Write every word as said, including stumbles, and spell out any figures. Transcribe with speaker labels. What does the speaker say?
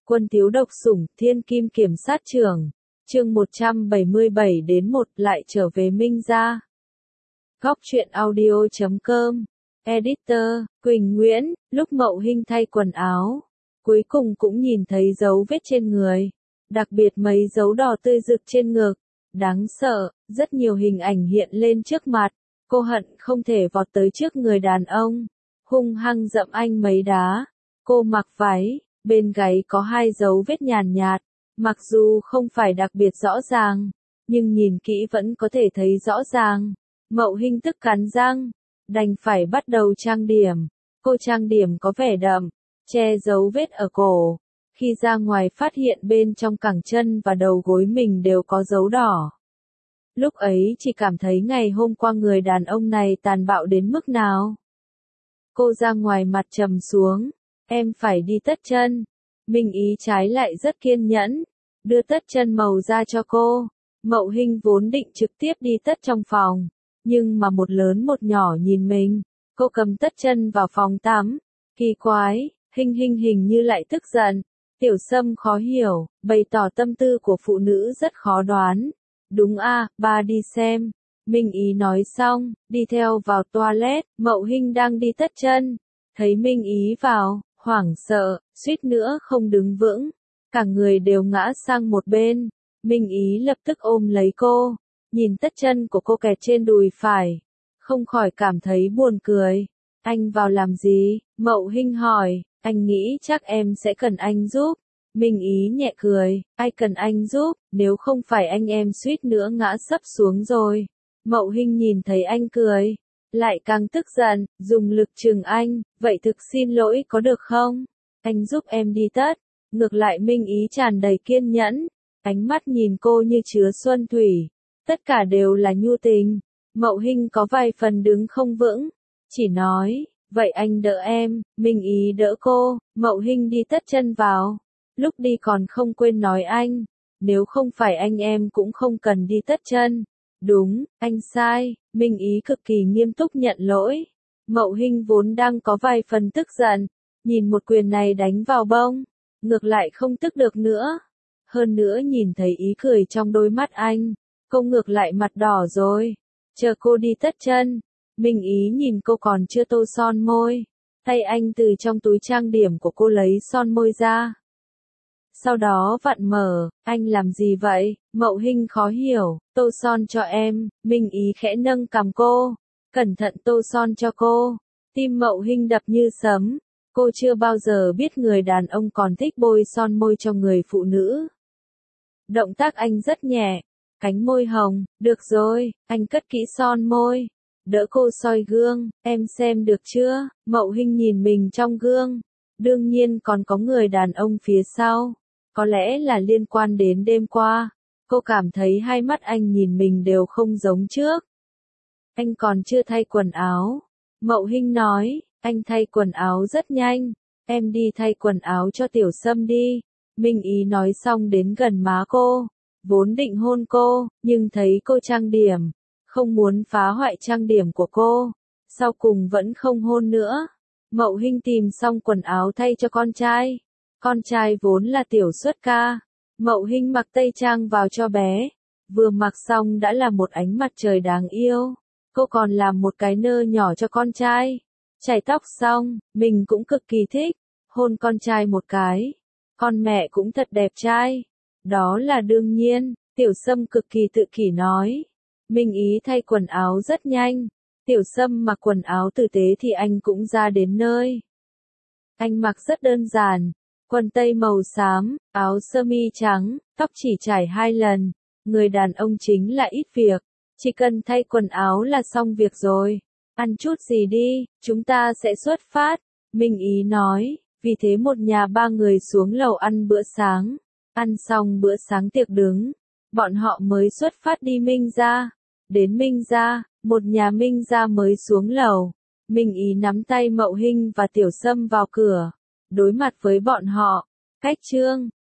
Speaker 1: Quân Tiếu độc sủng, Thiên Kim Kiểm sát trưởng. Chương một trăm bảy mươi bảy đến một lại trở về Minh gia. Góc truyện audio chấm com. Editor, Quỳnh Nguyễn, lúc Mậu Hinh thay quần áo. Cuối cùng cũng nhìn thấy dấu vết trên người. Đặc biệt mấy dấu đỏ tươi rực trên ngực. Đáng sợ, rất nhiều hình ảnh hiện lên trước mặt. Cô hận không thể vọt tới trước người đàn ông. Hung hăng dậm anh mấy đá. Cô mặc váy, bên gáy có hai dấu vết nhàn nhạt. Mặc dù không phải đặc biệt rõ ràng, nhưng nhìn kỹ vẫn có thể thấy rõ ràng. Mậu Hinh tức cắn răng, đành phải bắt đầu trang điểm. Cô trang điểm có vẻ đậm, che dấu vết ở cổ. Khi ra ngoài phát hiện bên trong cẳng chân và đầu gối mình đều có dấu đỏ. Lúc ấy chỉ cảm thấy ngày hôm qua người đàn ông này tàn bạo đến mức nào. Cô ra ngoài mặt trầm xuống, em phải đi tất chân. Minh Ý trái lại rất kiên nhẫn, đưa tất chân màu ra cho cô. Mậu Hinh vốn định trực tiếp đi tất trong phòng, nhưng mà một lớn một nhỏ nhìn mình, cô cầm tất chân vào phòng tắm. Kỳ quái, Hinh Hinh hình như lại tức giận. Tiểu Sâm khó hiểu, bày tỏ tâm tư của phụ nữ rất khó đoán. Đúng a, ba đi xem. Minh Ý nói xong, đi theo vào toilet. Mậu Hinh đang đi tất chân, thấy Minh Ý vào, hoảng sợ, suýt nữa không đứng vững, cả người đều ngã sang một bên. Minh Ý lập tức ôm lấy cô, nhìn tất chân của cô kẹt trên đùi phải, không khỏi cảm thấy buồn cười. Anh vào làm gì? Mậu Hinh hỏi. Anh nghĩ chắc em sẽ cần anh giúp. Minh Ý nhẹ cười. Ai cần anh giúp, nếu không phải anh em suýt nữa ngã sấp xuống rồi. Mậu Hinh nhìn thấy anh cười, lại càng tức giận, dùng lực chừng anh. Vậy thực xin lỗi có được không? Anh giúp em đi tất. Ngược lại Minh Ý tràn đầy kiên nhẫn, ánh mắt nhìn cô như chứa xuân thủy. Tất cả đều là nhu tình. Mậu Hinh có vài phần đứng không vững, chỉ nói, vậy anh đỡ em. Minh Ý đỡ cô, Mậu Hinh đi tất chân vào. Lúc đi còn không quên nói anh, nếu không phải anh em cũng không cần đi tất chân. Đúng, anh sai. Minh Ý cực kỳ nghiêm túc nhận lỗi. Mậu Hinh vốn đang có vài phần tức giận, nhìn một quyền này đánh vào bông, ngược lại không tức được nữa. Hơn nữa nhìn thấy ý cười trong đôi mắt anh, cô ngược lại mặt đỏ rồi. Chờ cô đi tất chân, Minh Ý nhìn cô còn chưa tô son môi, tay anh từ trong túi trang điểm của cô lấy son môi ra. Sau đó vặn mở. Anh làm gì vậy? Mậu Hinh khó hiểu. Tô son cho em. Minh Ý khẽ nâng cằm cô, cẩn thận tô son cho cô. Tim Mậu Hinh đập như sấm. Cô chưa bao giờ biết người đàn ông còn thích bôi son môi cho người phụ nữ. Động tác anh rất nhẹ, cánh môi hồng. Được rồi, anh cất kỹ son môi, đỡ cô soi gương. Em xem được chưa? Mậu Hinh nhìn mình trong gương. Đương nhiên còn có người đàn ông phía sau. Có lẽ là liên quan đến đêm qua. Cô cảm thấy hai mắt anh nhìn mình đều không giống trước. Anh còn chưa thay quần áo. Mậu Hinh nói, anh thay quần áo rất nhanh. Em đi thay quần áo cho Tiểu Sâm đi. Minh Ý nói xong đến gần má cô, vốn định hôn cô, nhưng thấy cô trang điểm, không muốn phá hoại trang điểm của cô, sau cùng vẫn không hôn nữa. Mậu Hinh tìm xong quần áo thay cho con trai. Con trai vốn là tiểu xuất ca. Mậu Hinh mặc tây trang vào cho bé. Vừa mặc xong đã là một ánh mặt trời đáng yêu. Cô còn làm một cái nơ nhỏ cho con trai. Chải tóc xong, mình cũng cực kỳ thích. Hôn con trai một cái. Con mẹ cũng thật đẹp trai. Đó là đương nhiên, Tiểu Sâm cực kỳ tự kỷ nói. Minh Ý thay quần áo rất nhanh. Tiểu Sâm mặc quần áo tử tế thì anh cũng ra đến nơi. Anh mặc rất đơn giản, quần tây màu xám, áo sơ mi trắng, tóc chỉ chải hai lần. Người đàn ông chính là ít việc, chỉ cần thay quần áo là xong việc rồi. Ăn chút gì đi, chúng ta sẽ xuất phát. Minh Ý nói, vì thế một nhà ba người xuống lầu ăn bữa sáng. Ăn xong bữa sáng tiệc đứng, bọn họ mới xuất phát đi Minh gia. Đến Minh gia, một nhà Minh gia mới xuống lầu. Minh Ý nắm tay Mậu Hinh và Tiểu Sâm vào cửa, đối mặt với bọn họ. Cách trương,